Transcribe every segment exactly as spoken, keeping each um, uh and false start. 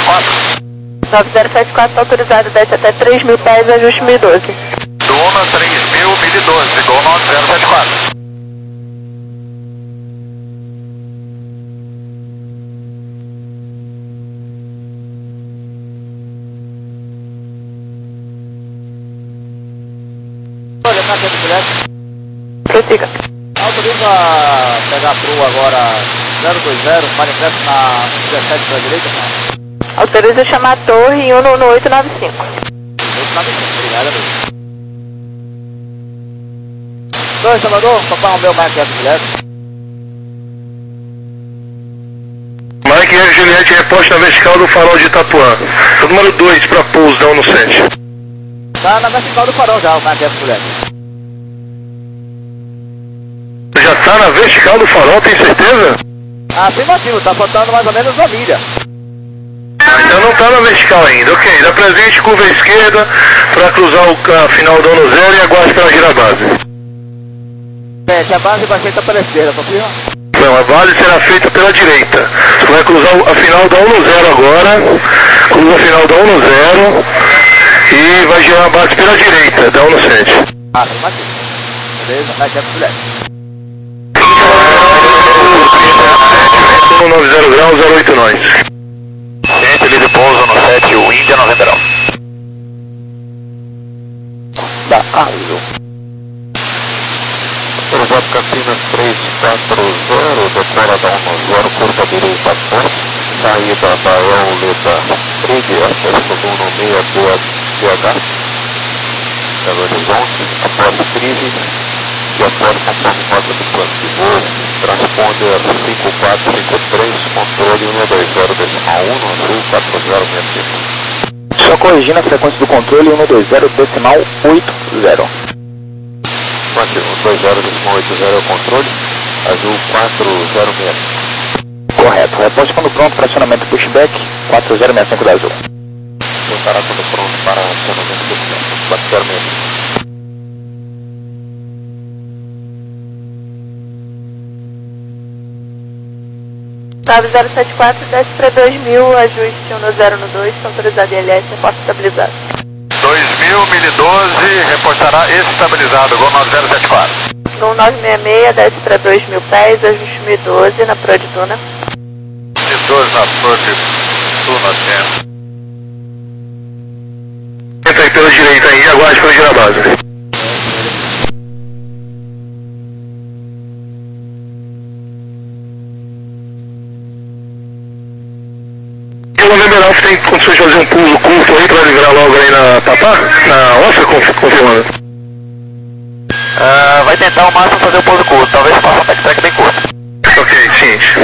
quatro. nove zero sete quatro, autorizado, desce até três mil pés, ajuste mil e doze. Duna três mil, mil e doze, Gol nove zero sete quatro. Olha, na frente do Juliette. Prossiga. Autoriza pegar a Pro agora zero dois zero, manifesto na dezessete para a direita, não? Autoriza chamar a torre em um no oito nove cinco. oito nove cinco, obrigado, amigo. Dois, Salvador, Papai Romeu, Mike F. Juliette. Mike F. Juliette, reposte na vertical do farol de Itapuã. Número dois para pouso da um no sete. Tá na vertical do farol já, o Mike F. Juliette. Já tá na vertical do farol, tem certeza? Afirmativo, tá faltando mais ou menos uma milha. Ainda não tá na vertical ainda, ok. Da presente, curva à esquerda para cruzar o a final do ano zero e aguarde para girar a base. É, que a base vai feita pela esquerda, confirma? Não, a base será feita pela direita. Você vai cruzar a final da um no zero agora, cruza a final da um no zero e vai girar a base pela direita, da um no sete. Ah, afirmativo. Beleza, Mike F. Juliette. nove zero graus, zero oito nós. Ciente, livre pouso no sete, o Índia November Alpha. Da Arlo. Autorizado Campinas três quatro zero, decora da um no zero, curva direita forte, saída da Eoleta Trig, acesso do um no seis dois P H, Belo Horizonte, após crise, de após conforme nota do plano de voo, transponder cinco quatro cinco três, controle um dois zero decimal um, no Rio quatro zero seis cinco. Só corrigindo a frequência do controle um dois zero decimal oito zero. um dois zero decimal oito zero é o controle, azul quatro zero seis. Correto, reposte quando pronto para acionamento pushback quatro zero seis cinco da azul. Preparar quando pronto para acionamento pushback quatro zero seis cinco. nove zero sete quatro, desce para dois mil, ajuste um no zero no dois, autorizado I L S, reporte estabilizado. dois mil, mil e doze, reportará estabilizado, Gol nove zero sete quatro. Gol nove seis seis, desce para dois mil pés, ajuste mil e doze na Pro de Duna. mil e doze na Pro de Duna, tempo. Entra aí pela direita aí e aguarde para girar a base. O November Alpha tem condições de fazer um pulo curto aí para livrar logo aí na Papá? Na Onça, confirmando? Uh, vai tentar ao máximo fazer o pouso curto, talvez faça um backtrack bem curto. Ok, ciente.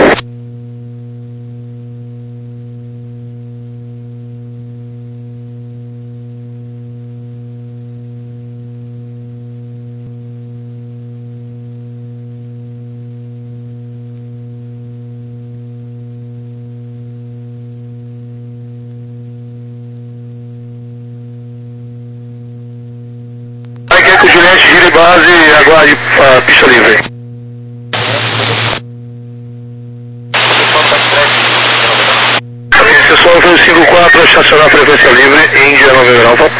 Vai quer que o Juliette gire base e aguarde a pista livre. Ok, pessoal, foi o cinco quatro, estacionar a frequência livre, Índia November Alpha.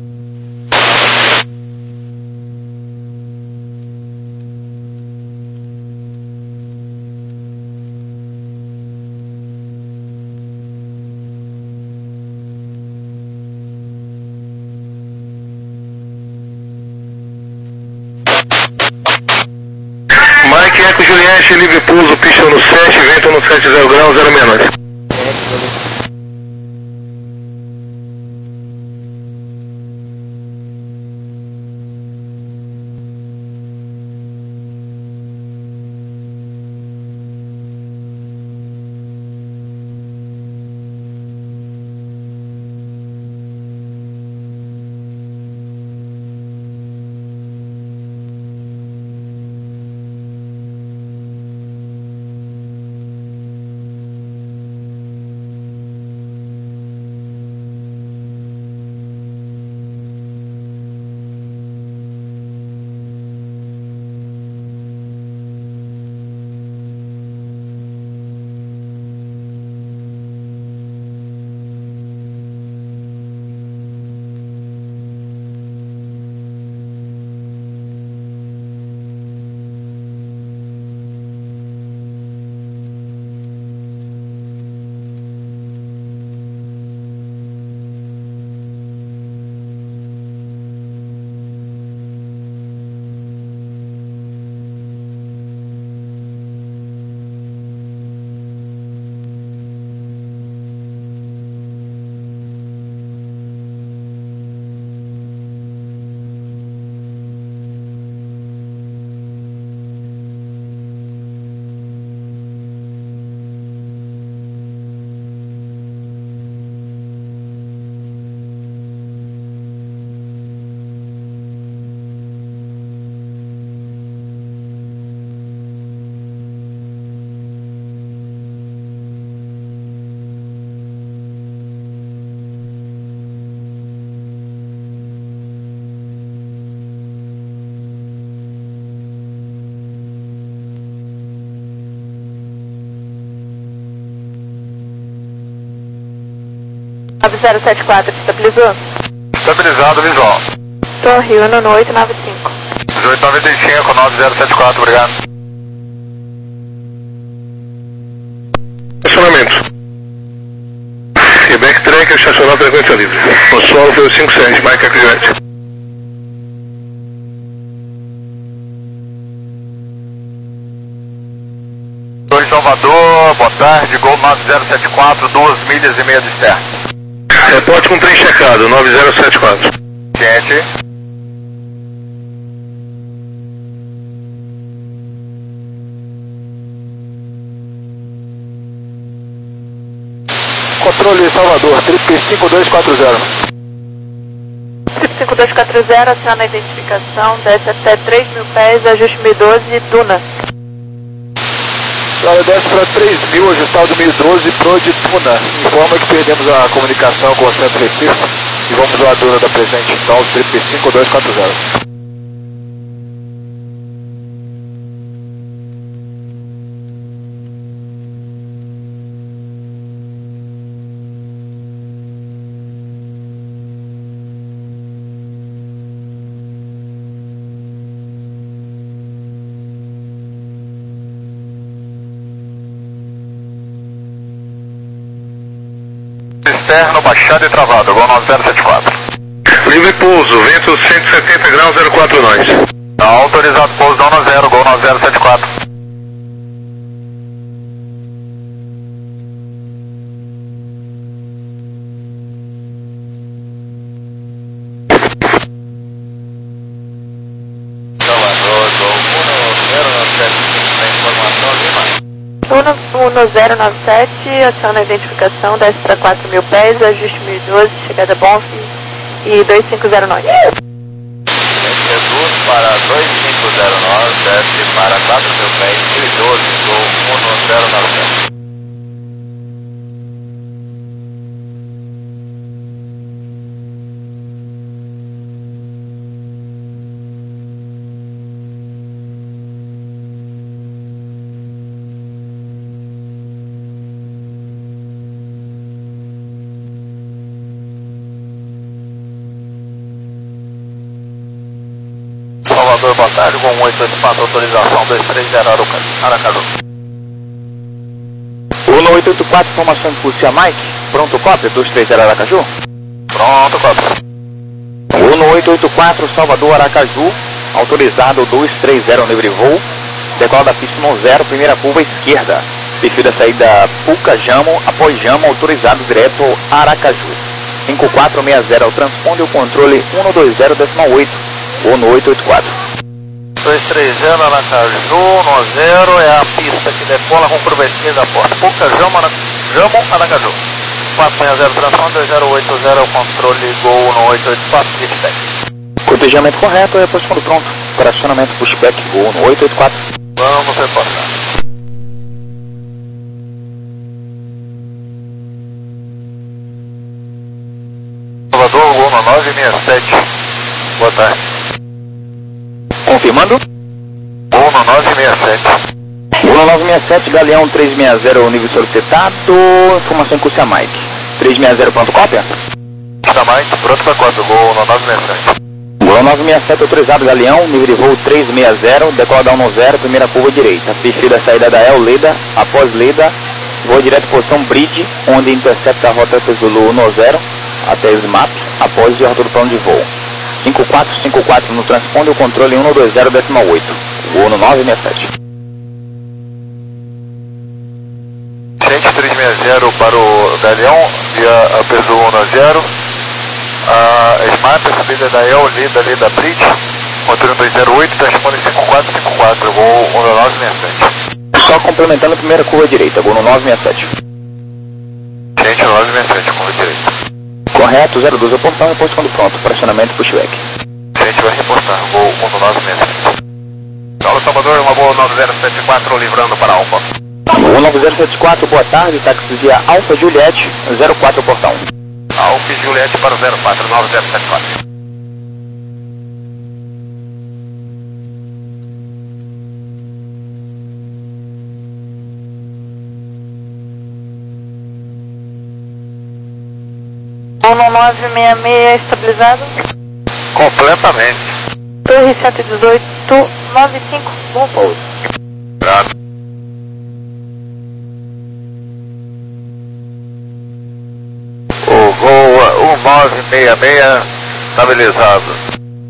Mike Eco Juliette, livre pouso, pista no sete, vento no sete zero graus, zero menos. nove zero sete quatro, estabilizou? Estabilizado, visual. Torre Uno no oito nove cinco. oito nove cinco, nove zero sete quatro, obrigado. Estacionamento. Quebec Tracker, estacionar frequência livre. O solo foi o cinco sete, Mike Activate. Oi, Salvador, boa tarde, Gol nove zero sete quatro, duas milhas e meia de externo. Reporte com trem checado, nove zero sete quatro. Gente. Controle Salvador, trip cinco dois quatro zero. Trip cinco dois quatro zero, aciona a identificação, desce até três mil pés, ajuste mil e doze, Duna. Senhora, desce para três mil, ajustado mil e doze, Pro de Duna. Informa que perdemos a comunicação com o centro Recife e vamos ao Duna da presente, então, trip cinco dois quatro zero. Externo, baixado e travado, Gol nove zero sete quatro. Livre pouso, vento cento e setenta graus, zero quatro nós. Autorizado pouso zona zero, Gol nove zero sete quatro. Uno zero nove sete, aciona a identificação, desce para quatro mil pés, ajuste mil e doze, chegada Bonf e dois cinco zero nove. Reduz para dois cinco zero nove, desce para quatro mil pés, mil e doze, Gol um zero nove sete. Salvador, boa tarde, Gol oito oito quatro, autorização dois três zero Aracaju. Uno oito oito quatro, informação de Pulsia Mike, pronto, cópia, dois três zero Aracaju. Pronto, cópia. Uno oito oito quatro, Salvador, Aracaju, autorizado dois três zero Nevrivou, decola da pista um zero, primeira curva esquerda, perfil da saída Pucajamo, após Jamo, autorizado direto Aracaju. cinco quatro seis zero, transponde o controle um dois zero oito, Uno oito oito quatro. dois três zero Aracaju, um zero, é a pista que decola com curva esquerda após Pucajamo, Jamo, Aracaju. quatro seis zero, transponde dois zero oito zero, o controle Gol um oito oito quatro, pushback. Cotejamento correto, reposto quando pronto. Operacionamento pushback, Gol um oito oito quatro. Vamos reportar. Salvador, Gol nove seis sete, boa tarde. Confirmando. Gol nove seis sete. Gol nove seis sete, Galeão três seis zero, nível solicitado, informação com o Mike. três seis zero, pronto, cópia? Tá mais, pronto para quatro, Gol nove seis sete. Gol nove seis sete, autorizado, Galeão, nível de voo três seis zero, decola da um zero, primeira curva direita, perfil da saída da El Leda, após Leda, voo direto posição Bridge, onde intercepta a rota Zulu um zero, até o SMAP, após de rota do plano de voo. cinco quatro cinco quatro no transponde o controle um dois zero oito, Gol nove seis sete. Gente três seis zero para o Galeão, via a Peso um zero. A SMAP, a subida da El, Lida, Lida Bridge, controle um dois zero oito, transponde cinco quatro cinco quatro, Gol um nove seis sete. Só complementando a primeira curva direita, Gol nove seis sete. Gente nove seis sete, curva direita. Correto, zero doze, portão, reposto quando pronto, operacionamento pushback. Gente vai reportar, Gol um nove seis sete. Paulo Salvador, uma boa nove zero sete quatro, livrando para Alfa. Gol nove zero sete quatro, boa tarde, táxi via Alfa Juliette, zero quatro portão. Alfa Juliette para o zero quatro nove zero sete quatro. um nove seis seis estabilizado. Completamente. Torre cento e dezoito, nove cinco, bom pouso. Obrigado. O Gol um nove seis seis estabilizado.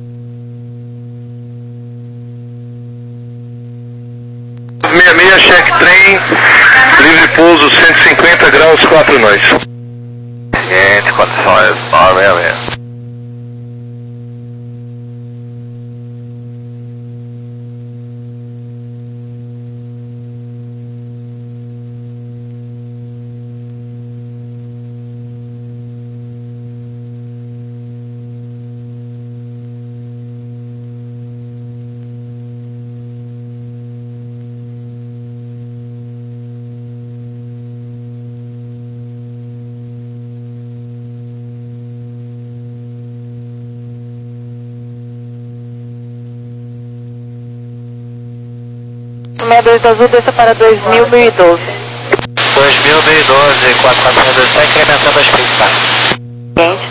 seis seis, check trem, livre pouso cento e cinquenta graus, quatro nós. Seguinte, condições nove seis seis. sessenta e dois azul, desça para dois mil, mil e doze. dois mil, mil e doze, quatro quatro dois, está incrementando as pistas. Gente.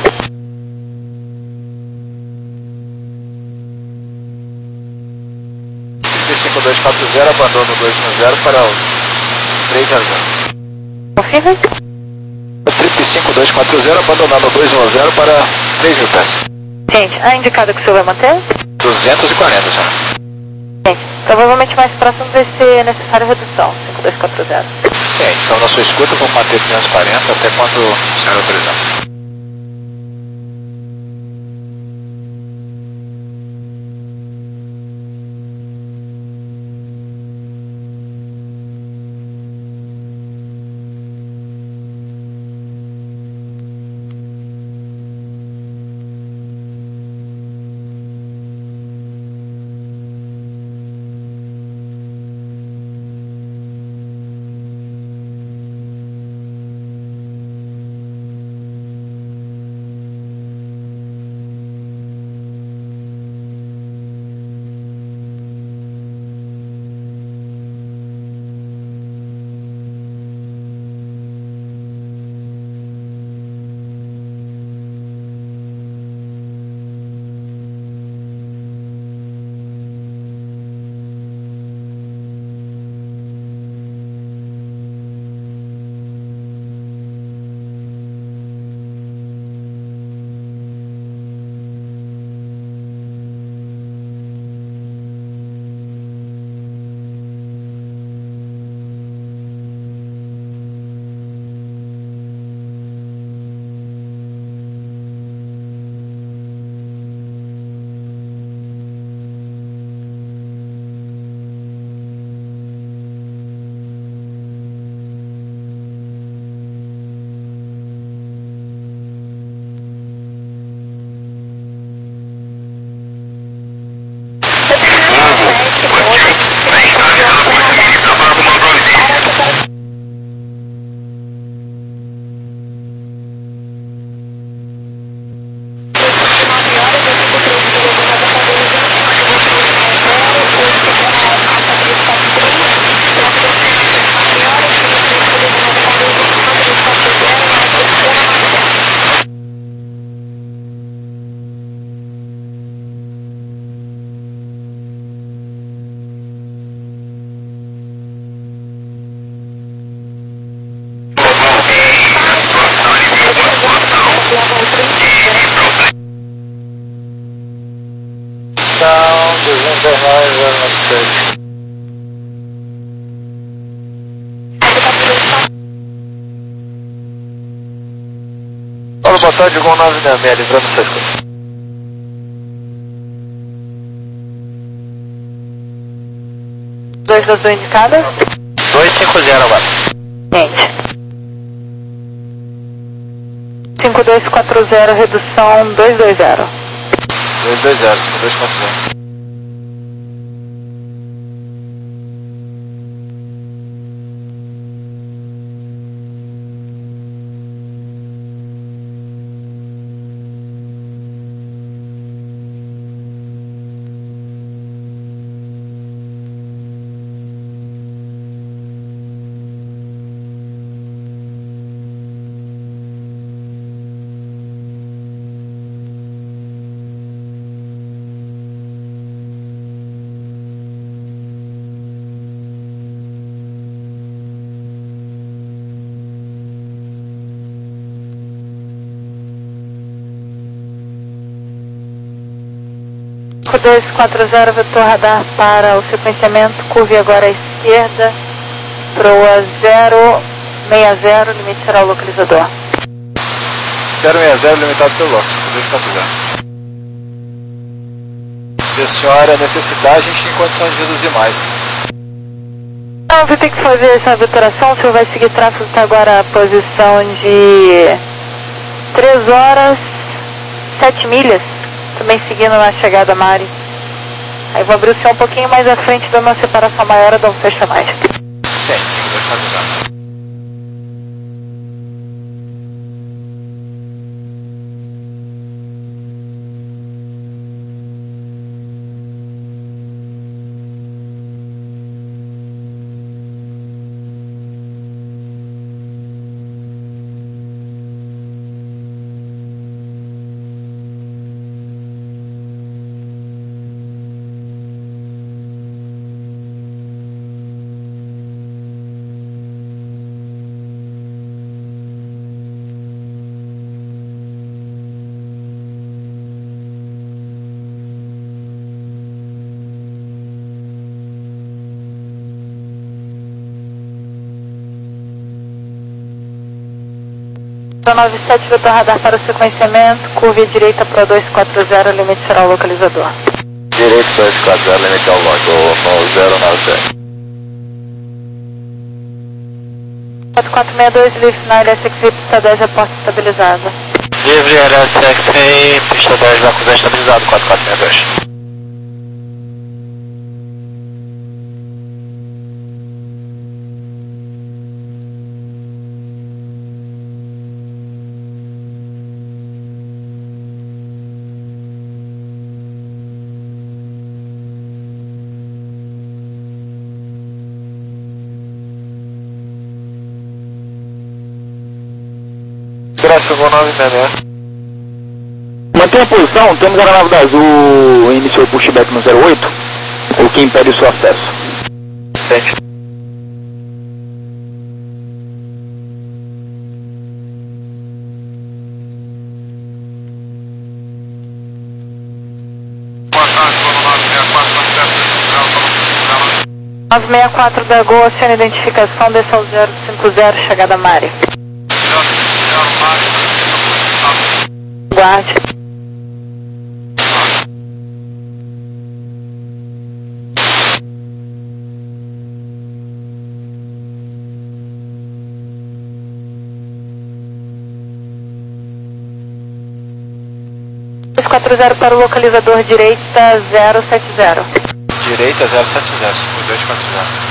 cinco dois quatro zero, abandono dois um zero para o três a zero. Confirma. Trip cinco dois quatro zero, abandonando dois um zero para três mil pés. Gente, a indicada que o senhor vai manter? duzentos e quarenta já. Gente, provavelmente mais próximo vai ser necessária redução, cinco dois quatro zero. Sim, estão na sua escuta, vou manter duzentos e quarenta até quando o senhor autorizar. Olá, boa tarde, Gol nove seis seis, livrando suas coisas. Dois azul indicadas. dois cinco zero agora. Gente. cinco dois quatro zero, redução dois dois zero. dois dois zero, cinco dois quatro zero. cinco dois quatro zero, vetor radar para o sequenciamento, curve agora à esquerda, proa zero seis zero, limite será o localizador. zero seis zero, limitado pelo LOX, cinco dois quatro zero. Se a senhora necessitar, a gente tem condição de reduzir mais. Não, você tem que fazer essa vetoração, o senhor vai seguir tráfego até agora a posição de três horas, sete milhas, também seguindo na chegada Mari. Aí vou abrir o senhor um pouquinho mais à frente, dando uma separação maior, dá um fecha mais. Sim, cinco dois quatro zero. nove sete, vetor radar para o sequenciamento, curva à direita para dois quatro zero, limite será o localizador. Direito dois quatro zero, limite ao log, no zero nove sete. quatro quatro seis dois, livre na L S X Y, pista dez, a porta estabilizada. Livre, L S X I, pista dez, vácuo estabilizado, quatro quatro seis dois. Tráfego nove seis seis. Mantenha a posição, temos a aeronave da Azul, iniciou o pushback no zero oito, o que impede o seu acesso. Sente. nove seis quatro da Gol, aciona identificação, desça ao zero cinco zero, chegada Mari. Guarde. dois quatro zero para o localizador direita zero sete zero. Direita zero sete zero, cinco dois quatro zero.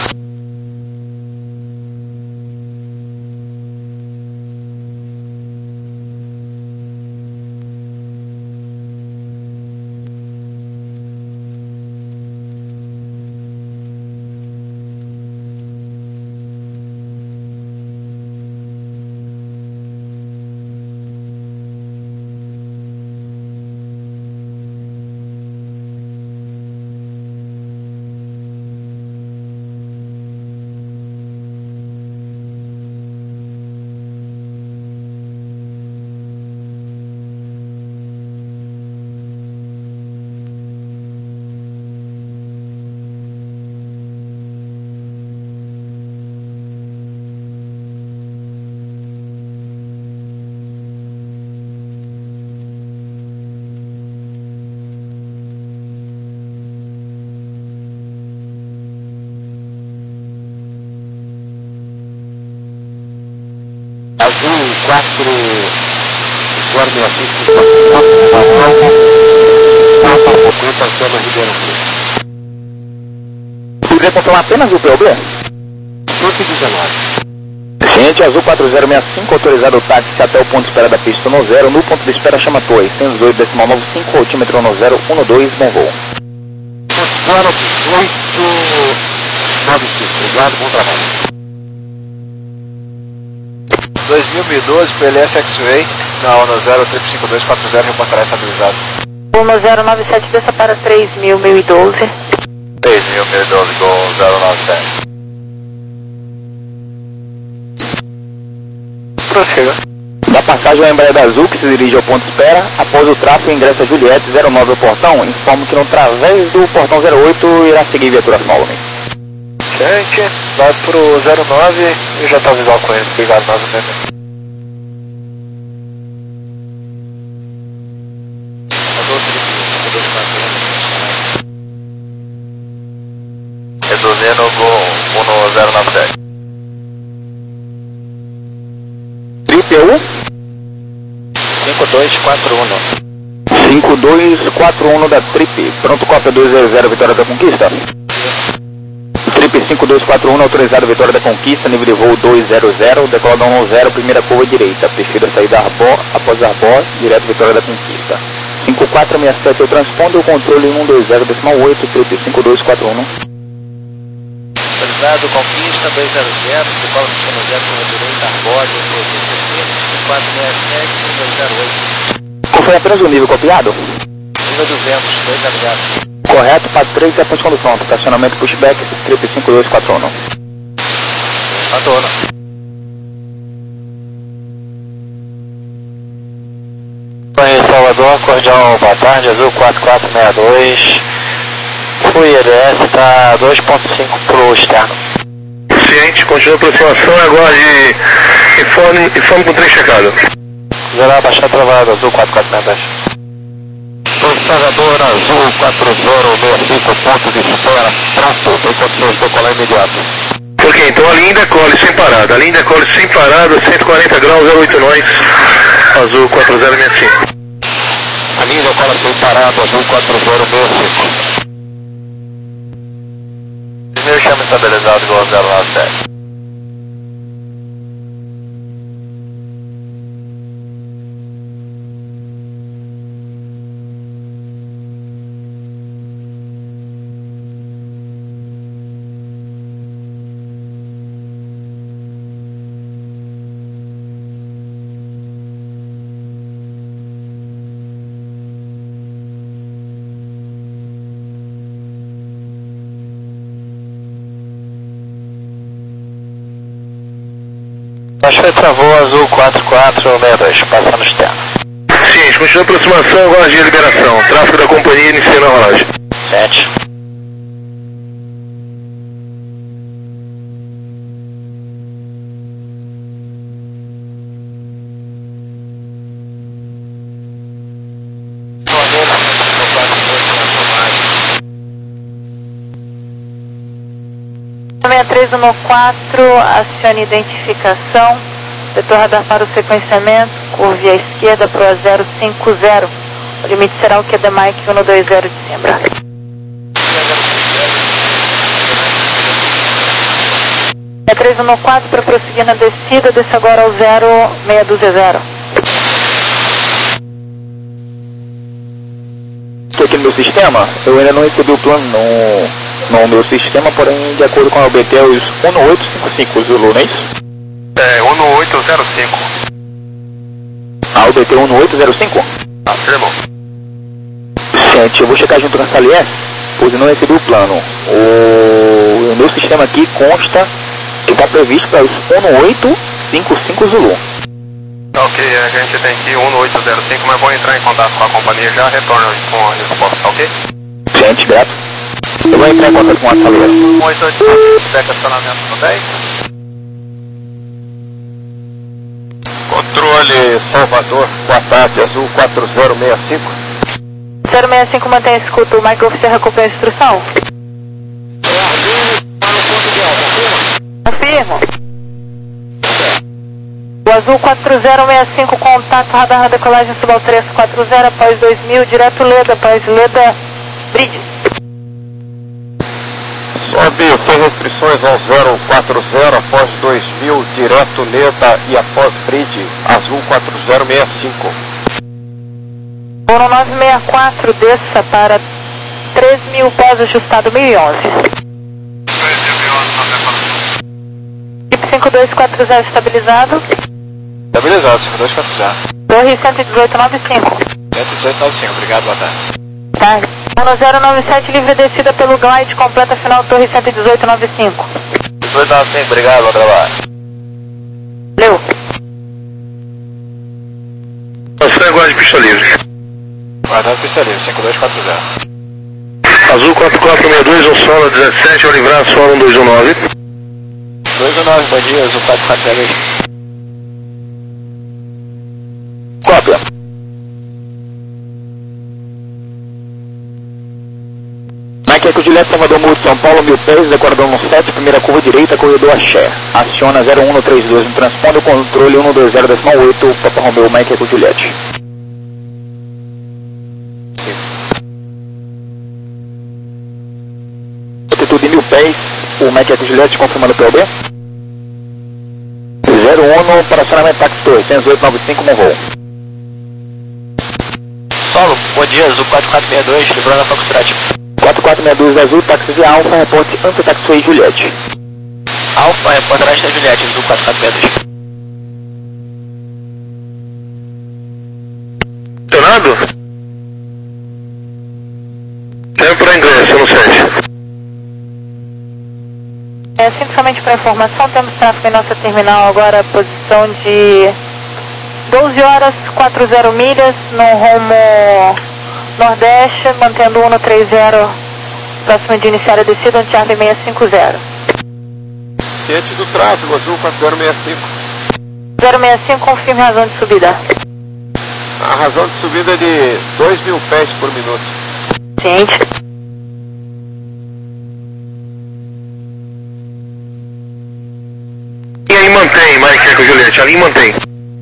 Azul quatro, guarda o assistente, quatro cinquenta, zona Ribeirão Preto. Poderia confirmar apenas o P O B? cento e dezenove. Gente, Azul quatro zero seis cinco, autorizado o táxi até o ponto de espera da pista no zero, no ponto de espera chama Torre, cento e dezoito decimal noventa e cinco, altímetro no zero um dois, bom voo. zero dezoito, nove cinco, obrigado, bom trabalho. dois mil e doze para L S X-Way, na ONU zero três cinco dois quatro zero, reportará estabilizado. ONU zero nove sete, desça para três mil, mil e doze. três mil, mil e doze, Gol zero nove sete. Prossiga. Da passagem João Embraer da Azul, que se dirige ao ponto de espera. Após o tráfego, ingressa Juliette zero nove ao portão. Informo que no través do portão zero oito irá seguir viatura Smallman. Gente, vai pro zero nove e já tá visual com ele. Obrigado, nove meia. Reduzindo com um zero nove dez. Trip U? cinco dois quatro um. cinco dois quatro um da Trip. Pronto, cópia dois zero zero, Vitória da Conquista. Trip cinco dois quatro um, autorizado Vitória da Conquista, nível de voo dois zero zero, decola da um zero, primeira curva direita. Perfil da saída Arbor, após Arbor, direto Vitória da Conquista. cinco quatro seis sete, eu transpondo o controle um dois zero decimal oito, Trip cinco dois quatro um. Autorizado Conquista dois zero zero, decola do zero zero, curva direita, Arbor, cinco quatro seis sete, dois zero oito. Qual foi apenas o nível copiado? Nível duzentos, dois zero zero. Correto, para três é ponto de condução, estacionamento pushback, Trip cinco dois quatro um. Adona. Em Salvador, Cordial, boa tarde, Azul quatro quatro seis dois. Fui E D S, está dois ponto cinco pro externo. Ciente, continua a aproximação e aguarde informe, informe com o trem checado. Geral baixar travado, Azul quatro quatro seis dois. Salvador, Azul quatro zero seis cinco, ponto de espera, pronto, tem condições de decolar imediato. Ok, então a linha decole sem parada, a linha decole sem parada, cento e quarenta graus, zero oito nós, Azul quatro zero seis cinco. A linha decola sem parada, Azul quatro zero seis cinco. Primeiro chama estabilizado igual zero nove sete. Acho que travou Azul quatro quatro seis dois, passando externo. Ciente, continua a aproximação, aguarde a liberação. Tráfego da companhia iniciando a rolagem. Sete. seis três um quatro, acione identificação, vetor radar para o sequenciamento, curve à esquerda para o zero cinco zero, o limite será o Q D Mike um dois zero de Simbra. seis três um quatro para prosseguir na descida, desça agora ao zero seis dois zero. Estou aqui no meu sistema, eu ainda não recebi o plano no... no meu sistema, porém de acordo com a O B T é os um oito cinco cinco, Zulu, não é isso? É, um oito zero cinco. A O B T um oito zero cinco? Afirmou. Gente, eu vou checar junto com essa L S, pois eu não recebi o plano. O, o meu sistema aqui consta que está previsto para os um oito cinco cinco Zulu. Ok, a gente tem aqui um oito zero cinco, mas vou entrar em contato com a companhia e já retorno com a resposta, ok? Gente, grato. Eu vou entrar em contato com a saleira. um oito oito sete, feedback acionamento no dez. Controle Salvador, boa tarde, Azul quatro zero seis cinco. zero seis cinco mantém escuta, o Michael Oficial acompanha a instrução. Confirmo. O Azul quatro zero seis cinco, contato, radar na decolagem Subal três quatro zero, após dois mil, direto Leda, após Leda, Bridge. Sobe sem restrições ao zero quatro zero, após dois mil, direto Leda e após Bridge, Azul quatro zero seis cinco. um nove seis quatro, desça para três mil, pós ajustado mil e onze. Tipo cinco dois quatro zero estabilizado. Estabilizado, cinco dois quatro zero. Torre cento e dezoito noventa e cinco. cento e dezoito noventa e cinco, obrigado, boa tarde. Tá. um zero nove sete, livre descida pelo glide, completa final Torre cento e dezoito noventa e cinco. dezoito noventa e cinco, obrigado, bom trabalho. Valeu. pista livre. Guardado pista livre, cinco dois quatro zero. Azul quatro quatro seis dois, um solo dezessete, vou livrar, solo um dois um nove. dois um nove, bom dia, Azul quatro quatro zero dois. Cópia. Mike Eco Juliette, Salvador Muro, São Paulo, mil pés, decorador no sete, primeira curva direita, corredor Axé. Aciona zero um três dois no transponder, controle um dois zero oito, Papa Romeo, Mike Eco Juliette. Altitude mil pés, o Mike Eco Juliette confirmando o P O B. zero um para acionamento táxi Torre, cento e oito nove cinco, com voo. Solo, bom dia, Azul quatro quatro seis dois, livrando a Foxtrot. quatro quatro seis dois Azul, táxi via Alfa, reporte anti-taxiway Juliette. Alfa, repórter da Juliette, Azul quatro quatro seis dois. Tonado? Tempo para ingresso no sete. É, simplesmente para informação, temos tráfego em nossa terminal agora, posição de doze horas, quarenta milhas, no rumo nordeste, mantendo um três zero, próximo de iniciar a descida, um Charlie seis cinco zero. Ciente do tráfego, Azul quatro zero seis cinco. zero seis cinco, confirme razão de subida. A razão de subida é de dois mil pés por minuto. Ciente. E aí mantém, Mike Eco Juliette, ali mantém.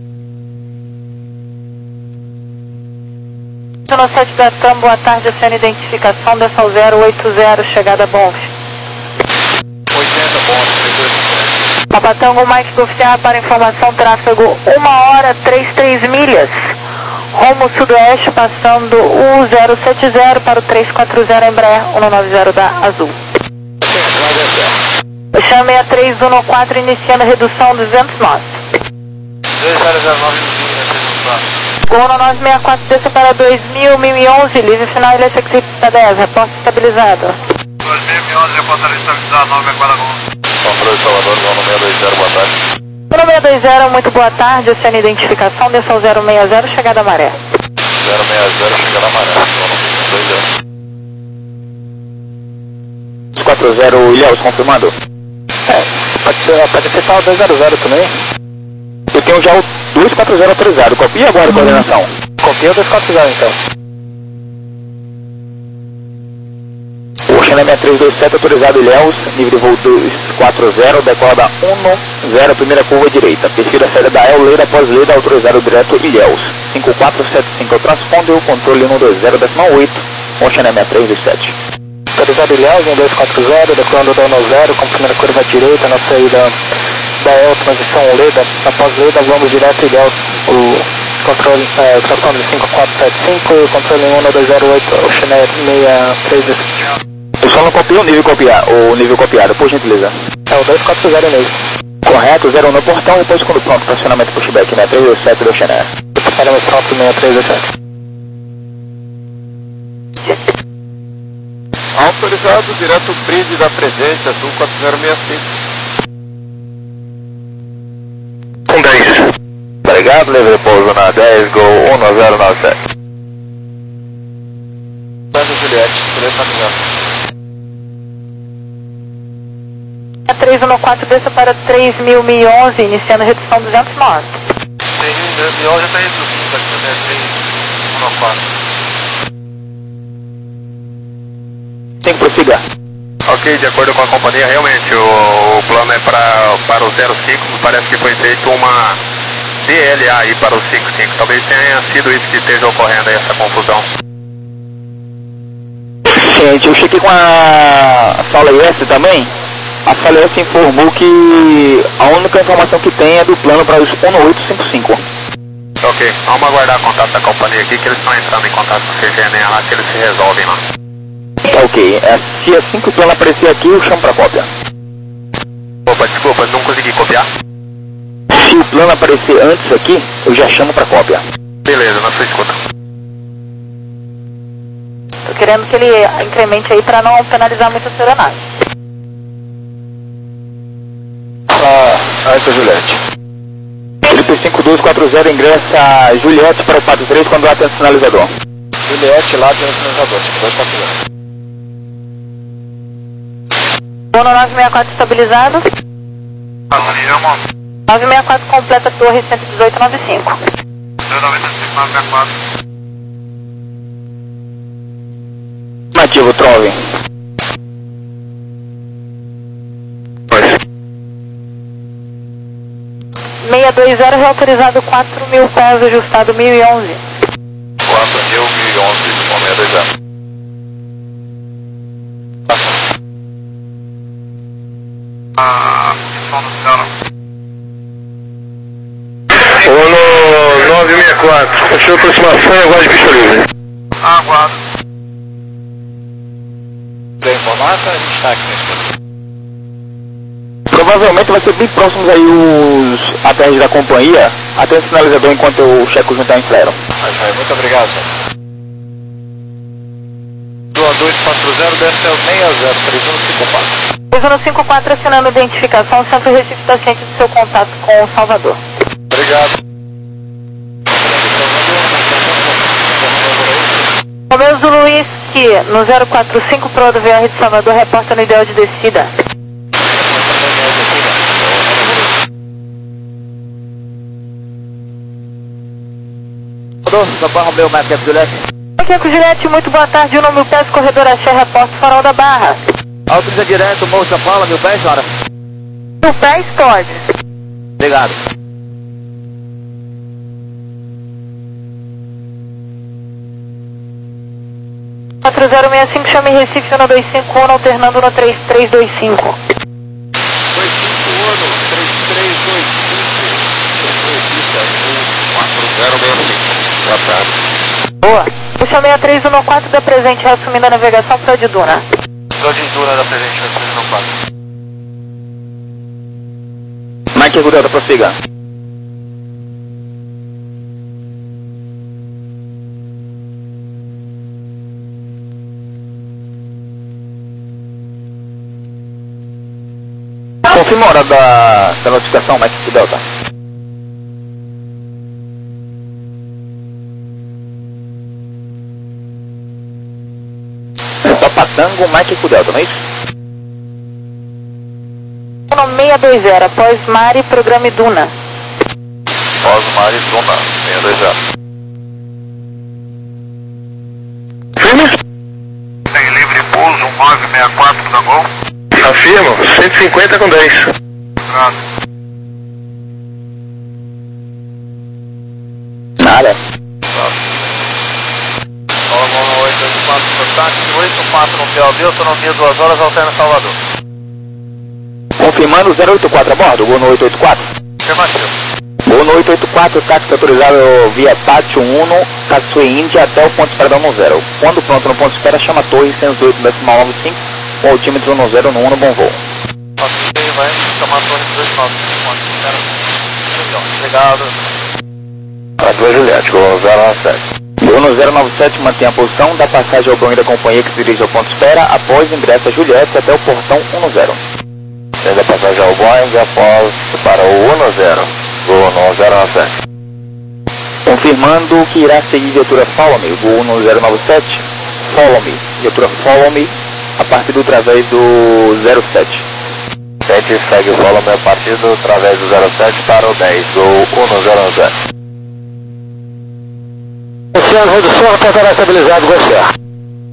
No sete da TAM, boa tarde, oceano identificação, Dessal zero oito zero, chegada a Bonf. oitenta pontos, Papatango, Mike Golf Sierra para informação, tráfego uma hora, trinta e três milhas, rumo sudoeste, passando o zero sete zero para o três quatro zero Embraer cento e noventa da Azul. Chama seis três um quatro, iniciando a redução duzentos nós. dois zero zero nove, Gol no nove seis quatro, desça para dois mil, mil e onze, livre final, ele é P dez, reporte estabilizado. dois mil e onze, reportaria estabilizada, nove agora com... Controle Salvador, Gol seis dois zero, boa tarde. Gol seis dois zero, muito boa tarde, oceano identificação, desça ao zero seis zero, chegada a Maré. zero seis zero, chegada a Maré, Gol dois zero. quatro zero, Ilhéus, confirmado? É, pode ser, pode ser só dois zero zero também. Eu tenho já o dois quatro zero autorizado, copia agora a coordenação. Copia o dois quatro zero então. Ocean seis três dois sete autorizado Ilhéus, nível de voo dois quatro zero, decola um zero, primeira curva direita. Perfil da saída da El, Leida após Leida, autorizado direto Ilhéus. cinco quatro sete cinco, transponder o controle um dois zero oito, Ocean seis três dois sete. Autorizado Ilhéus, em dois quatro zero, decolando da um zero, com primeira curva direita, na saída da El, transição Leda, após Leda, vamos direto Ilhéus, o controle, é, transponder cinco quatro sete cinco, controle um dois zero oito, Ocean seis três dois sete. Eu só não copio o nível copiar, o nível copiado, por gentileza. É o dois quatro zero mesmo. Correto, zero um no portão, depois quando pronto, fracionamento pushback, seis três dois sete do Ocean Air. Fracionamento pronto, seis três dois sete. Autorizado, direto Bridge da presente, Azul quatro zero seis cinco. Com dez. Obrigado, leve repouso na dez, Gol um zero nove sete. Santa Juliette, três quatro zero. três um quatro, desça para três mil, mil e onze, iniciando a redução duzentos nós. três mil e onze já está reduzindo, aqui no três um quatro. Tem que prossiga. Ok, de acordo com a companhia, realmente o, o plano é pra, para o zero cinco, parece que foi feito uma D L A aí para o cinco cinco, talvez tenha sido isso que esteja ocorrendo aí, essa confusão. Gente, eu chequei com a Sala I S também. A Sala I S informou que a única informação que tem é do plano para os um oito cinco cinco. Ok, vamos aguardar o contato da companhia aqui, que eles estão entrando em contato com o C G N lá, que eles se resolvem lá. Tá ok, é, se assim que o plano aparecer aqui, eu chamo para cópia. Opa, desculpa, não consegui copiar. Se o plano aparecer antes aqui, eu já chamo para cópia. Beleza, na sua escuta. Tô querendo que ele incremente aí para não penalizar muito a sua aeronave. Ah, essa é Juliette. Ele cinco dois quatro zero, ingressa Juliette para o quatro três quando atende o sinalizador. Juliette lá tem o sinalizador, cinco dois quatro zero. Uno nove seis quatro estabilizado. nove seis quatro completa torre cento e dezoito noventa e cinco. Nativo, trove. seiscentos e vinte, reautorizado quatro mil pés, ajustado mil e onze. quatro mil, mil e onze, com seiscentos e vinte. Ah, som do céu. Uno nove seis quatro, continua aproximação e aguarde pista livre. Aguardo. Bem informada, a gente está aqui nesse momento. Provavelmente vai ser bem próximos aí os A T Rs da companhia, até o sinalizador enquanto eu checo junto em flare. Muito obrigado, senhor. dois quatro zero, desce ao seis zero, três um cinco quatro. três um cinco quatro assinando identificação, Centro Recife está ciente do seu contato com o Salvador. Obrigado. Romeu Zulu Whisky, no zero quatro cinco Pro do V R de Salvador, reporta no ideal de descida. Salvador, Romeu, Maquete Juliette. Maquete Juliette, muito boa tarde, o nome Pés, corredor Axé, reporta Farol da Barra. Autoriza direto, Morro São Paulo, mil pés, senhora. Mil pés, pode. Obrigado. quatro zero seis cinco, chame Recife, um dois cinco um, alternando no três três dois cinco. dois cinco um, três três dois cinco. quatro zero seis cinco. Boa tarde. Boa. Puxa seis três um quatro da presente, reassumindo a navegação para de Duna. Pro de Duna da presente, reassumindo o quatro. Mike Gudel, prossiga. Confirma a hora da, da notificação, Mike Gudel, tá? Papatango, Mike Gudel, não é isso? seis dois zero, após Mari, programe Duna. Pós Mari Duna, seis dois zero. Firme? Tem livre pouso, um nove seis quatro da Gol. Afirmo, cento e cinquenta com dez. Obrigado. Nada. Normal oito oito quatro, contato oito quatro no P O B, autonomia duas horas, alterna Salvador. Confirmando zero oito quatro a bordo, Gol no oito oito quatro. Afirmativo. Gol no oito oito quatro, táxi autorizado via Pátio Uno, Caçue Índia até o ponto de espera da um zero. Quando pronto no ponto de espera, chama a torre cento e oito decimal noventa e cinco, com altímetro um zero no Uno, bom voo. Ok, vai chamar a torre dois nove cinco. Obrigado. quatro Juliette, Gol zero nove sete. Gol no zero nove sete mantém a posição da passagem ao Boeing da companhia que se dirige ao ponto de espera após ingresso a Juliette até o portão um zero. Tendo a passagem ao Boeing após para o um zero. Gol no zero nove sete. Confirmando que irá seguir viatura Follow Me, Gol no zero nove sete, Follow Me, viatura Follow Me a partir do través do zero sete. Sente segue o Follow Me a partir do através do zero sete para o dez, Gol um zero nove sete. Oceano, redução, apontará estabilizado, Gol certo.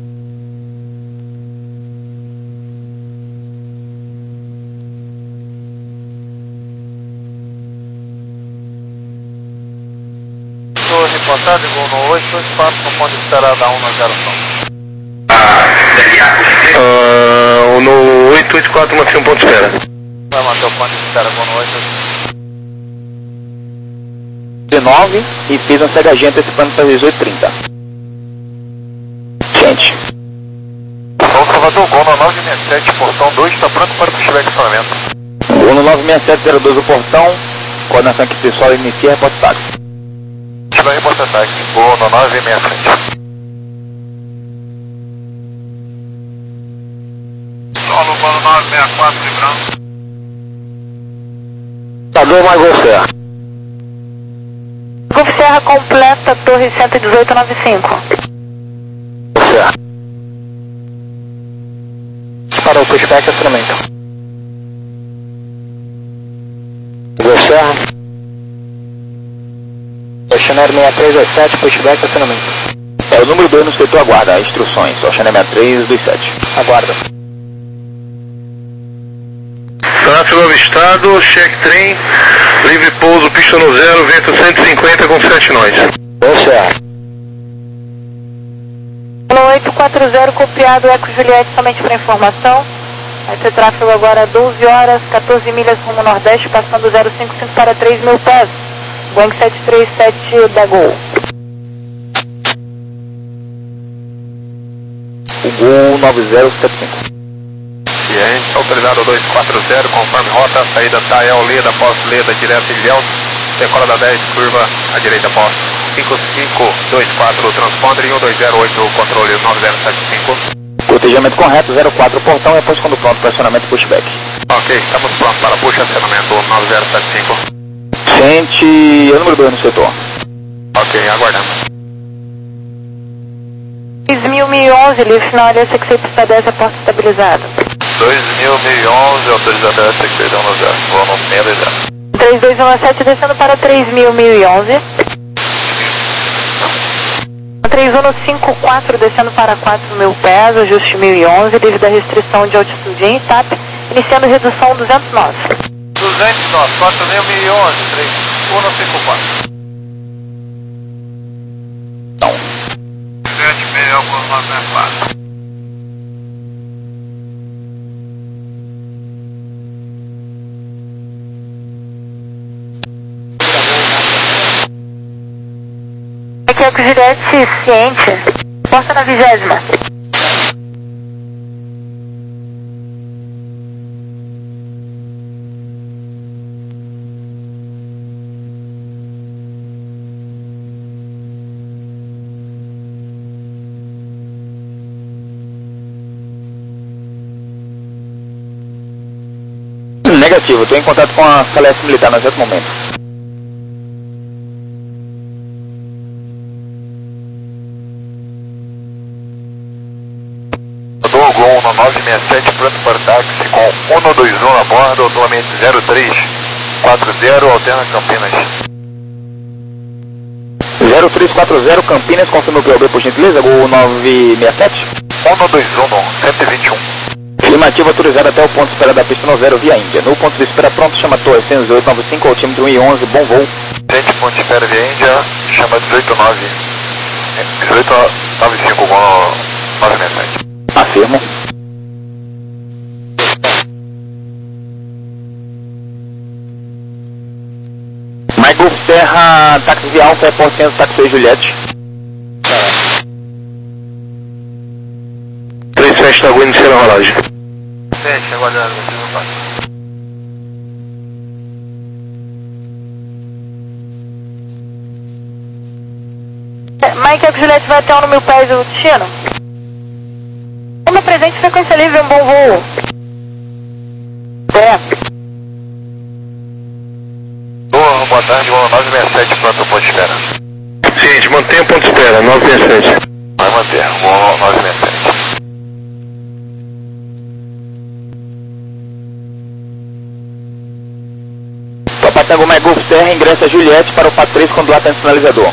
Reportado, Gol no oito oito quatro, no ponto de espera da um zero som. Uh, no oito oito quatro, mantém um ponto de espera. Vai manter o ponto de espera, Gol no oito. dezenove e fez um C H G antecipando para dezoito e trinta. Gente. Bom, Salvador, Gol no nove seis sete, portão dois, está pronto para o pushback de equipamento. Gol no nove seis sete zero dois do portão, coordenação que pessoal inicia reporte táxi. Pushback reporte ataque, Gol no nove seis sete. Solo, Gol no nove seis quatro, lembrando. Tá dando mais Gol certo. Terra completa, torre cento e dezoito, nove cinco. Certo. Para o pushback, acionamento. Serra. Oceanário sessenta e três dois sete, pushback, acionamento. É o número dois no setor, aguarda. Instruções. Oceanário sessenta e três dois sete. Aguarda. Tráfego avistado, check trem, livre pouso, pista no zero, vento cento e cinquenta com sete nós. Serra. oito quatro zero, copiado, Eco Juliette, somente para informação. Vai ter tráfego agora doze horas, quatorze milhas rumo nordeste, passando zero cinco cinco para três mil pés. Boeing sete três sete da Gol. O Gol nove zero sete cinco. Ciente, autorizado dois quatro zero, conforme rota, saída da El Leda, pós-Leda, direto Ilhéus, decola da dez, curva à direita pós. cinco cinco dois quatro, transponder em um dois zero oito, controle nove zero sete cinco. Cotejamento correto, zero quatro, portão, e após quando pronto, pressionamento pushback. Ok, estamos prontos para push, acionamento nove zero sete cinco. Sente, é o número dois no setor. Ok, aguardando. dois mil e onze, livre final ali, C X pista dez, a porta estabilizada. dois mil e onze, autorizado a S Q C um zero, voo no seis dois zero. três dois um sete, descendo para três mil e onze. três um cinco quatro, descendo para quatro mil pés, ajuste mil e onze, devido à restrição de altitude em I T A P, iniciando redução duzentos nós. duzentos nós, quatro mil e onze, três um cinco quatro. Não. sete mil nove quatro. Aqui é o Juliette ciente, porta na vigésima. Negativo, estou em contato com a Celeste Militar no exato momento. Do Gol no nove seis sete, pronto para táxi com um dois um a bordo, atualmente zero três quatro zero, alterna Campinas. zero três quatro zero, Campinas, confirma o P O B por gentileza, Gol nove seis sete. um dois um, cento e vinte e um. Afirmativo, autorizado até o ponto de espera da pista no zero via Índia. No ponto de espera pronto, chama Torre cento e dezoito nove cinco, altímetro um e onze, bom voo. Gente, ponto de espera via Índia, chama dezoito nove, dezoito nove cinco, Gol nove seis sete. Afirmo. Mike Golf Terra, táxi via Alfa, airport cento, táxi Juliette. três sete da Gol, iniciando a rolagem. sete, aguardando, não vai. Mike, a Juliette vai até o número pés do destino. Como presente, frequência livre, um bom voo. É. Boa, boa tarde, Gol nove seis sete, pronto, ponto de espera. Ciente, mantenha ponto de espera, nove seis sete. Vai manter, Gol nove seis sete. Papatango Mike Golf Terra, ingressa Juliette para o P A três quando lá tem sinalizador.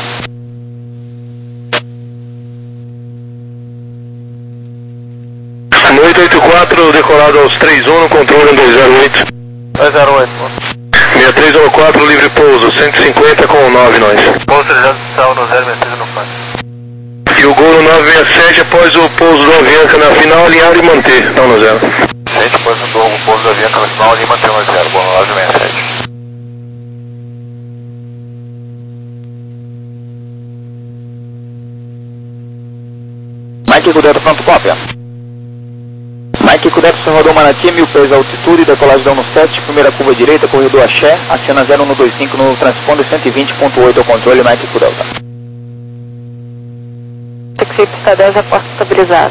oito oito quatro, decolado aos três um, no controle um dois zero oito. dois zero oito. seis três um quatro, livre pouso, cento e cinquenta com nove nós. Pouso trezentos no zero seis sete no fã. E o Gol no nove seis sete, após o pouso do Avianca na final, alinhar e manter, não no zero. Gente, depois do pouso do Avianca na final, ali manter no zero, Gol nove seis sete. Mike Cudeto, pronto, cópia. Mike Cudeto, São Rodão Manati, mil pés de altitude, decolagem da um sete, primeira curva direita, corredor Axé, acena zero um dois cinco no transponder cento e vinte ponto oito ao controle, Mike Cudeto. C X pista dez, a porta estabilizada.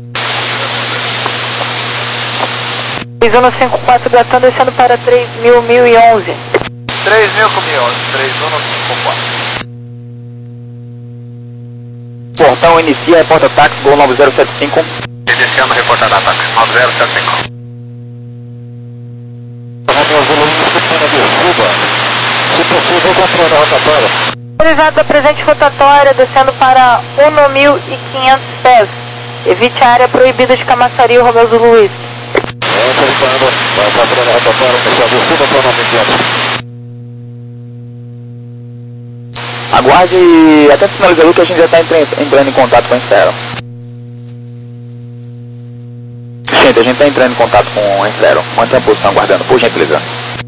três um cinco quatro, datando, descendo para três mil, mil e onze. três mil com mil e onze, três um cinco quatro. Portão inicia, reporta táxi, Gol nove zero sete cinco. Iniciando reportar ataque, nove zero sete cinco. Se possível, controle a rotatória. Autorizado da presente rotatória, descendo para um mil e quinhentos pés. Evite a área proibida de Camaçari, Romeu Zulu Luiz. Acertando, vai controle a rotatória, iniciando descida para o nove quinhentos. Aguarde até sinalizador que a gente já está entrando em contato com a Estero. Gente, a gente está entrando em contato com a Estero. Mantenha a posição aguardando, por gentileza.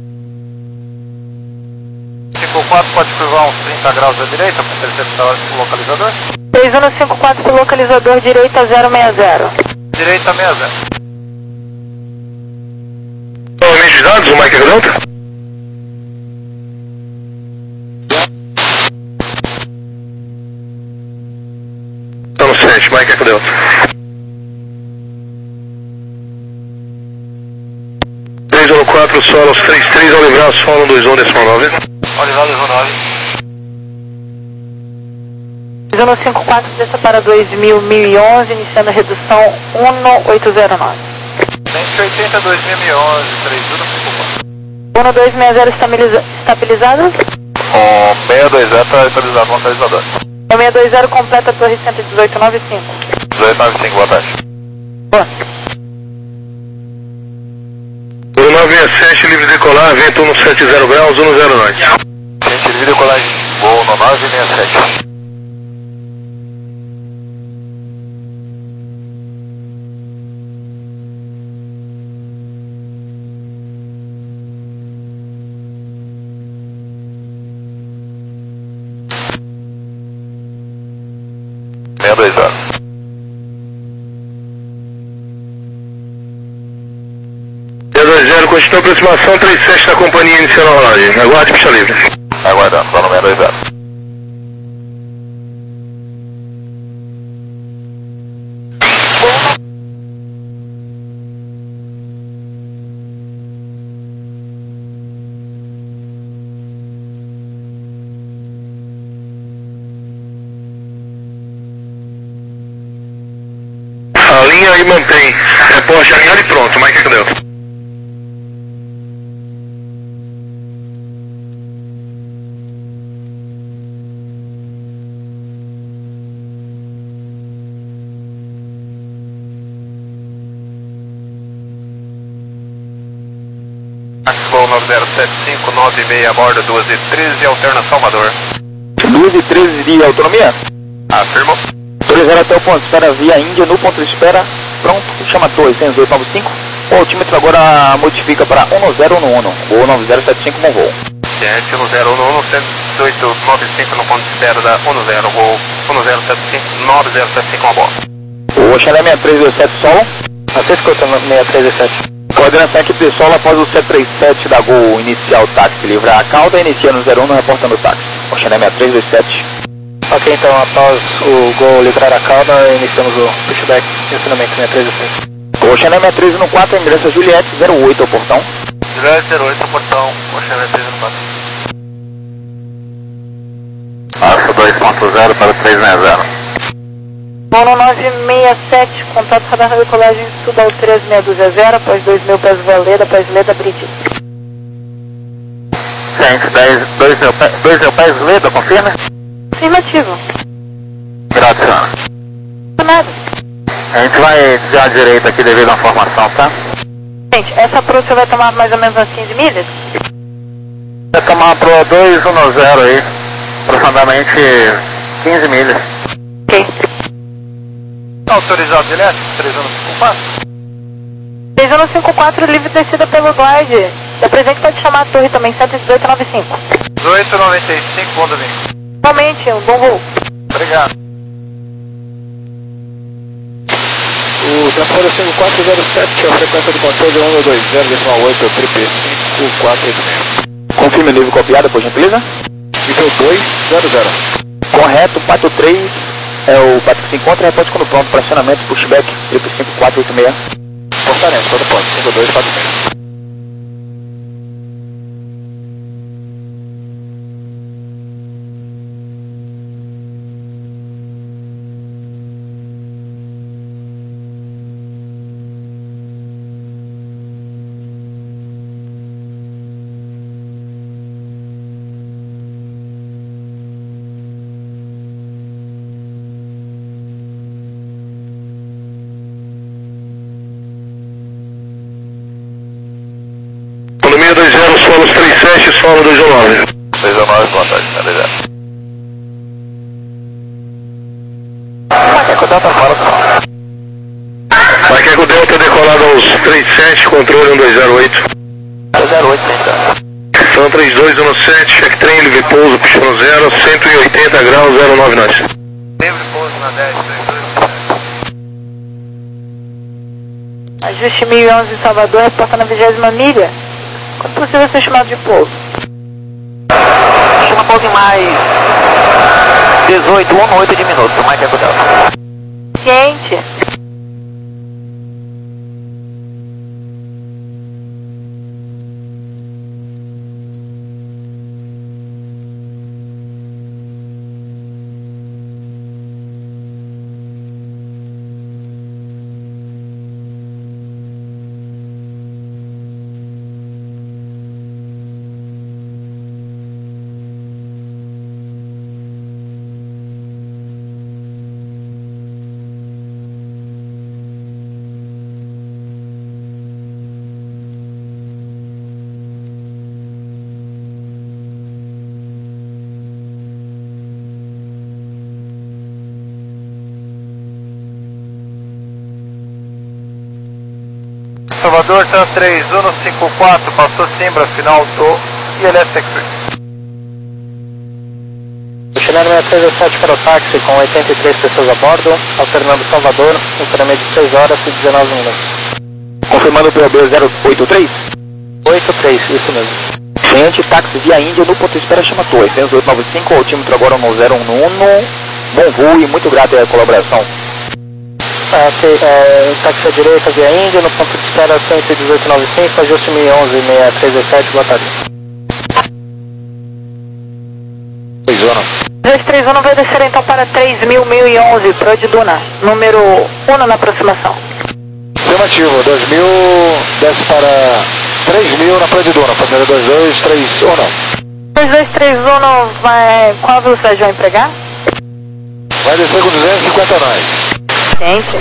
cinco quatro pode curvar uns trinta graus à direita para interceptar o localizador. três um cinco quatro para o localizador, direita zero seis zero. Direita meia zero. Novamente de dados, o Mike Delta. Estamos sete, Mike Eco Delta. três um quatro, Solos três três, Olival, Solo dois um, decimal nove. Olival dois um nove. três um cinco quatro, desça para dois mil, mil e onze, iniciando a redução um oito zero nove. cento e oitenta, dois mil e onze, três um cinco quatro. um dois seis zero estabiliza, estabilizado. O seis dois zero está estabilizado no localizador. O seis dois zero completa a torre cento e dezoito, nove cinco. dezoito nove cinco, boa tarde. Boa. O nove seis sete, livre decolar, vento um sete zero graus, um zero nove. Gente, livre decolagem, voo no nove seis sete. seis dois zero. seis dois zero, continua a aproximação, três sete da companhia iniciando a rolagem. Aguarde pista livre. Aguardando, só no seis dois zero. Alinha e mantém. Reporte alinhado e pronto, Mike Eco Delta. Flow nove zero sete cinco, nove seis a bordo, duas e treze, alterna Salvador. duas e treze de autonomia? Afirmo. Autorizado até o ponto de espera via Índia, no ponto de espera, pronto, chama a torre cento e oito nove cinco. O altímetro agora modifica para um zero um um, ou nove zero sete cinco com voo. Gente, um zero um um, cento e dezoito nove cinco no ponto de espera da um zero, voo um zero sete cinco, nove zero sete cinco a bordo. O Xalé seis três dois sete solo. Até escutando seis três dois sete. Coordenação equipe de solo após o sete três sete da Gol inicial táxi, livrar a cauda, inicia no zero um, reportando o táxi. O Xalé seis três dois sete. Ok, então após o Gol livrar a cauda, iniciamos o pushback de ensinamento seis três dois sete. O Xalé seis três um quatro, ingresso a Juliette zero oito ao portão. Juliette zero oito ao portão, o Xalé três um quatro. Alfa dois ponto zero para três seis zero. Mono nove seis sete, contato radar decolagem sul ao três seis dois zero, após dois mil pés Valeda, após Leda British. cento e dez, dois mil pés, Leda, confirma? Afirmativo. Gratiana. Nada. A gente vai desviar à direita aqui devido à formação, tá? Gente, essa approach vai tomar mais ou menos umas quinze milhas? Vai tomar pro dois um zero aí, aproximadamente quinze milhas. Ok. Autorizado Juliette, três um cinco quatro. três um cinco quatro, livre descida pelo glide. Da presente pode chamar a torre também, cento e dezoito nove cinco. dezoito noventa e cinco, bom domingo. Realmente, um bom voo. Obrigado. O Transponder cinco quatro zero sete, a frequência do controle é um dois zero decimal oito, triple cinco quatro oito seis. Confirme o nível copiado, por gentileza. Nível dois zero zero. Correto, Pato três, é o Pato que se encontra, reporte quando pronto, pressionamento, pushback, triple cinco quatro oito seis. Portaremos, quando pode, cinco dois quatro seis. teste solo dois um nove. dois um nove, boa tarde, finalizado. Macaco Delta fora, pessoal. Macaco Delta decolado aos trinta e sete, controle um dois zero oito. dois zero oito, trinta. São três dois um sete, check train, livre pouso, pistão zero, cento e oitenta graus, zero nove nós. Livre pouso na dez, três dois um sete. Ajuste mil e onze em Salvador, reporta na vigésima milha. Quando possível ser chamado de pouso? Chama pouso em mais dezoito, um oito de minuto, mais tempo dela. Ciente. Salvador, San três um cinco quatro, passou Simbra, final do I L S Express. Chileno seis três sete para o táxi com oitenta e três pessoas a bordo, alternando Salvador, encerramento de seis horas e dezenove minutos. Confirmando o P O B zero oito três? oito três, isso mesmo. Gente, táxi via Índia no ponto de espera chama Torre, seis oito nove cinco, altímetro agora no zero um um, bom voo e muito grato a colaboração. É, que, é, táxi à direita via Índia, no ponto de espera cento e dezoito noventa e cinco, ajuste mil e onze, seis três sete, boa tarde. dois três um vai descer então para três mil, mil e onze, Pro de Duna, número um na aproximação. Afirmativo, dois mil, desce para três mil na Pro de Duna, passageiro dois dois três um. dois dois três um vai, qual a velocidade vai empregar? Vai descer com duzentos e cinquenta nós. Gente.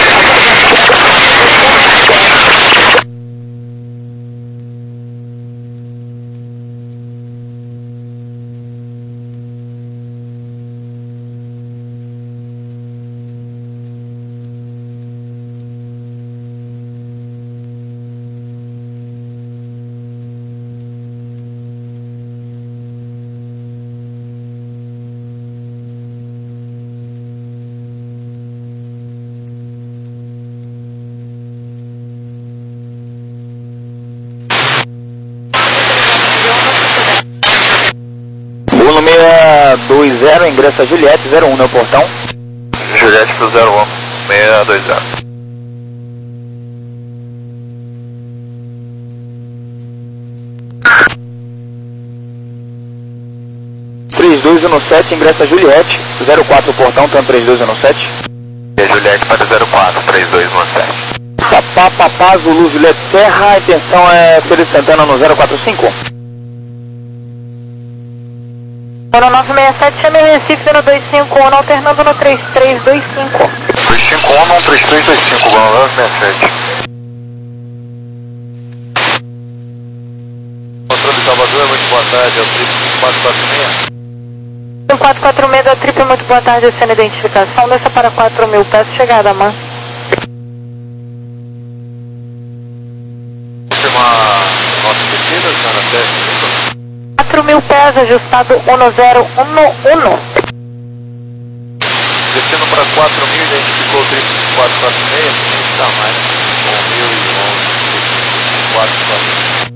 Bruno seis dois zero, ingresso a Juliette, zero um no portão. Juliette pro zero um, seis dois zero. três dois um sete, ingresso a Juliette, zero quatro portão, tanto três dois um sete. E a Juliette para zero quatro, três dois um sete. Papá, papá, Zulu, Juliette Serra, a intenção é Feliz Santana no zero quatro cinco. No nove seis sete, chame Recife no dois cinco um, alternando no três três dois cinco. dois cinco um, três três dois cinco, nove seis sete. Controle Salvador, muito boa tarde, é o trip quatro quatro seis. O quatro quatro seis da Trip, muito boa tarde, sendo identificação, desça para quatro mil, peço chegada, man. Confirmar nossa descida, senhora teste. quatro mil pés, ajustado um zero um um. Descendo para quatro mil, identificou o trip quatro quatro seis, não está mais, com mil e onze, quatro quatro seis.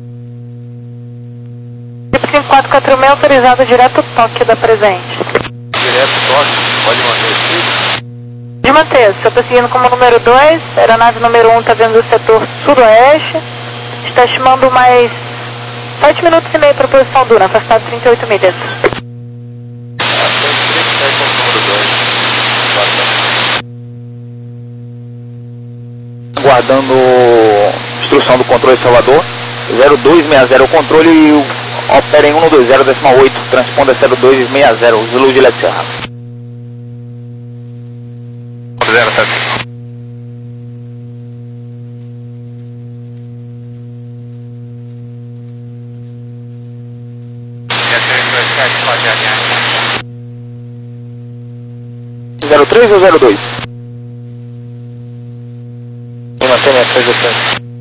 Trip cinco quatro quatro seis, autorizado direto toque da presente. Direto toque, pode manter o trip? De manter, o senhor está seguindo como número dois, aeronave número um está vindo do setor sudoeste, está estimando mais sete minutos e meio para a posição Duna, afastado trinta e oito milhas. Aguardando instrução do controle Salvador, zero dois seis zero controle e opera em um dois zero oito, transponda zero dois seis zero, Zulu Juliette Serra. zero sete. zero três ou zero dois? E mantém minha três depois.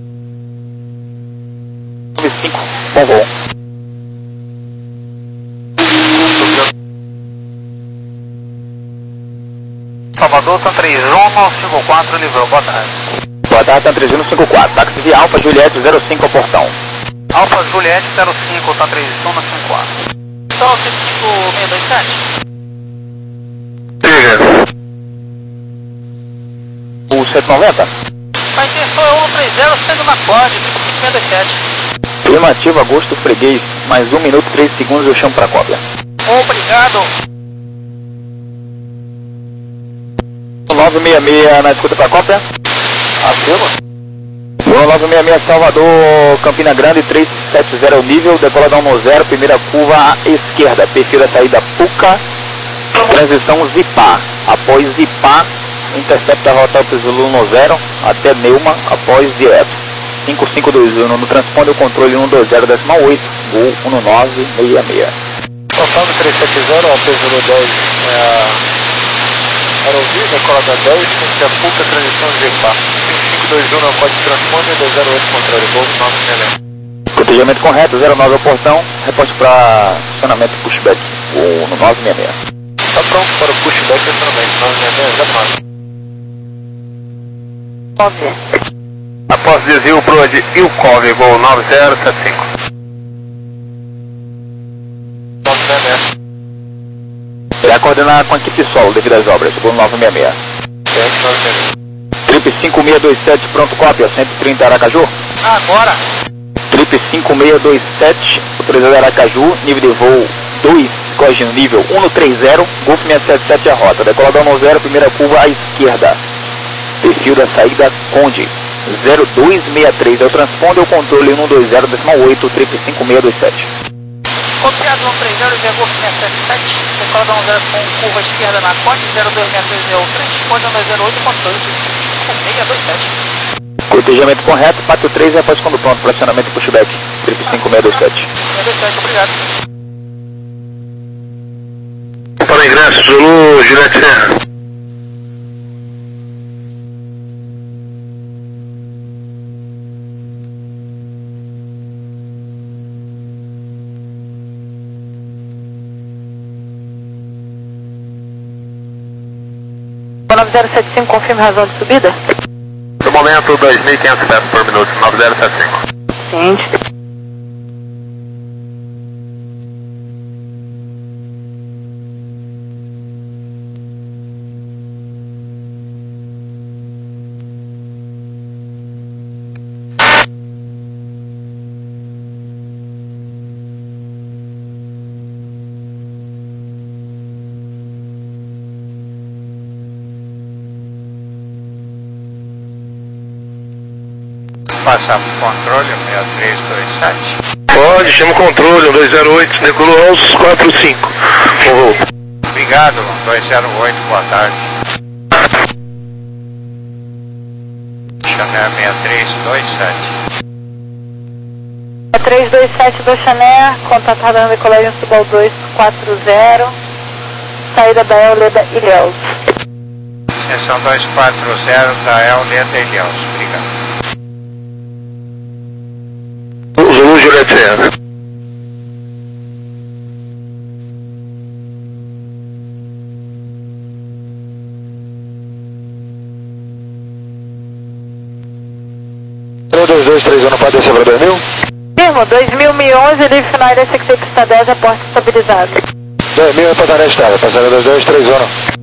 nove cinco, bom voo. Salvador, Tan três um cinco quatro, livrou, boa tarde. Boa tarde, Tan três um cinco quatro, táxi de Alfa Juliette zero cinco ao portão. Alfa Juliette zero cinco, Tan três um cinco quatro. Então, cinco cinco seis dois sete. Diga. O cento e noventa? A intenção é um três zero, sendo na Ford, cinco cinco seis dois sete. Afirmativo, Agosto, freguês, mais um minuto e três segundos, eu chamo para cópia. Obrigado. nove seis seis na escuta para cópia. Afirma. nove seis seis Salvador, Campina Grande, três sete zero nível, decola da um zero, primeira curva à esquerda, perfil da saída Puca, transição Zipá. Após Zipá, intercepta a rota Zulu um zero até Neuma, após direto. cinco cinco dois um no transponder, o controle um dois zero decimal oito, Gol um nove seis seis. Total do três sete zero, a P zero dez é a Aerovia, decola da dez, é Puca, transição Zipá. cinco cinco dois um no código de transponder, dois zero oito controle, Gol nove seis seis. Cotejamento correto, zero nove ao portão, reposte para acionamento pushback, Gol no nove seis seis. Tá pronto para o pushback e acionamento, nove seis seis, zero nove. Após desvio pro de Ilkov, Gol nove zero sete cinco. nove seis seis. Irá coordenar com a equipe solo devido às obras, Gol nove seis seis. Corrente nove seis seis. Trip cinco seis dois sete, pronto cópia, cento e trinta Aracaju. Agora. Trip cinco seis dois sete, autorizado Aracaju, nível de voo dois, corrige no nível um três zero, Golf seiscentos e setenta e sete a rota, decola da um zero, primeira curva à esquerda. Perfil da saída Conde, zero dois seis três é o transponder, o controle um dois zero decimal oito, Trip cinco seis dois sete. Copiado um três zero, Via Golf seiscentos e setenta e sete, decola da um zero com curva esquerda na Conde, zero dois seis três é o transponder, um dois zero oito, controle cinco seis dois sete. Cotejamento correto, pátio três, após quando pronto, para acionamento pushback, Trip cinco seis dois sete. seis dois sete, obrigado. Para ingresso, Zulu, Juliette Serra. nove zero sete cinco, confirme razão de subida? No momento, dois mil e quinhentos pés por minuto, nove zero sete cinco. Ciente. Passar para o controle, seis três dois sete. Pode, chama o controle, um dois zero oito, decolou aos quatro cinco. Voo. Obrigado, dois zero oito, boa tarde. Chanel seis três dois sete. seis três dois sete do Chanel, contato radar no colégio Subal dois quatro zero, saída da El Leda Ilhéus. Seção dois quatro zero da El Leda Ilhéus, obrigado. Zulu, Juliette Serra. dois dois três um, não pode descer para dois mil? Firmo, dois mil e onze, livre final da S X pista dez, a porta estabilizada. dois mil é para a estrada, passando dois dois três um.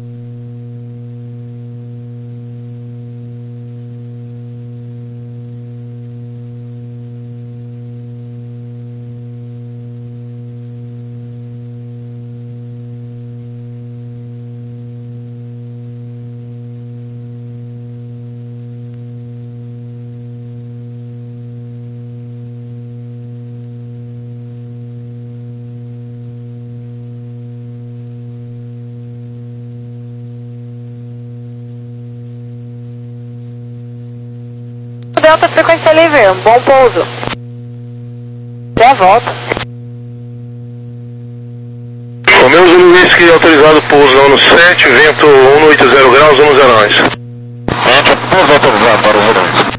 Delta frequência livre, um bom pouso. Até a volta. O meu Zulu Whisky autorizado pouso no sete, vento cento e oitenta graus, vamos zero onze. Vento, pouso autorizado para o zero onze.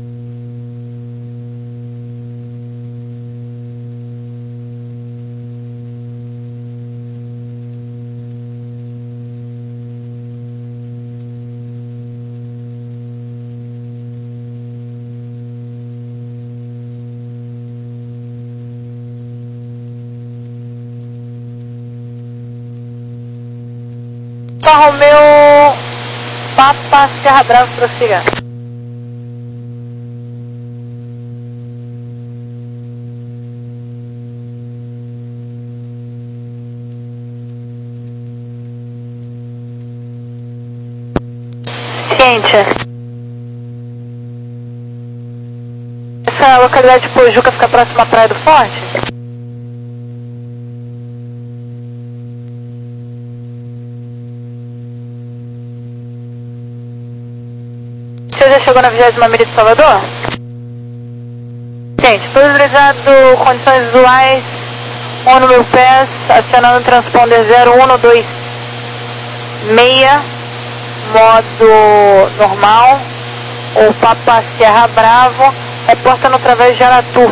Romeu, Papa, Serra Brava, prossiga. Ciente. Essa localidade de Pojuca fica próxima à Praia do Forte? Você já chegou na vigésima milha de Salvador? Gente, priorizado, condições visuais, on no meu pés, acionando o transponder zero um dois seis, modo normal, ou Papa Sierra Bravo, reportando através de Aratu.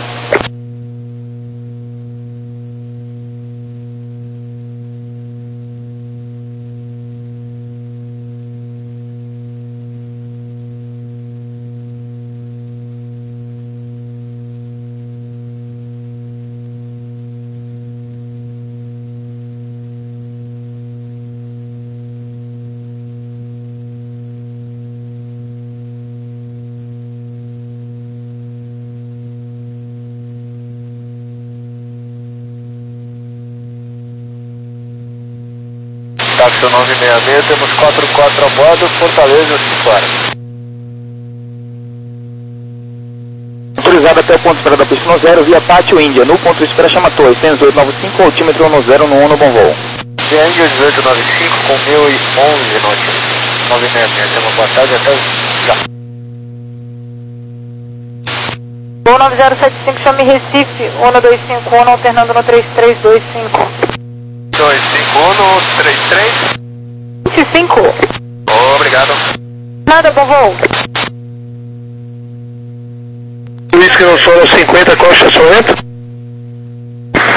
Táxi nove seis seis, temos quatro quatro a bordo, Fortaleza, cinco horas. Autorizado até o ponto de espera da pista no zero, via Pátio Índia, no ponto de espera chama Torres, cem oito nove cinco, altímetro no zero, no um, no bom voo. Via Índia dezoito nove cinco com mil e onze notícias. nove seis seis, tenha uma boa tarde, até já. Voo nove zero sete cinco, chame Recife, um dois cinco um, alternando no três três dois cinco. dois cinco um, três três. vinte e cinco. Obrigado. Nada, bom voo. Whisky no solo cinquenta, qual o estacionamento?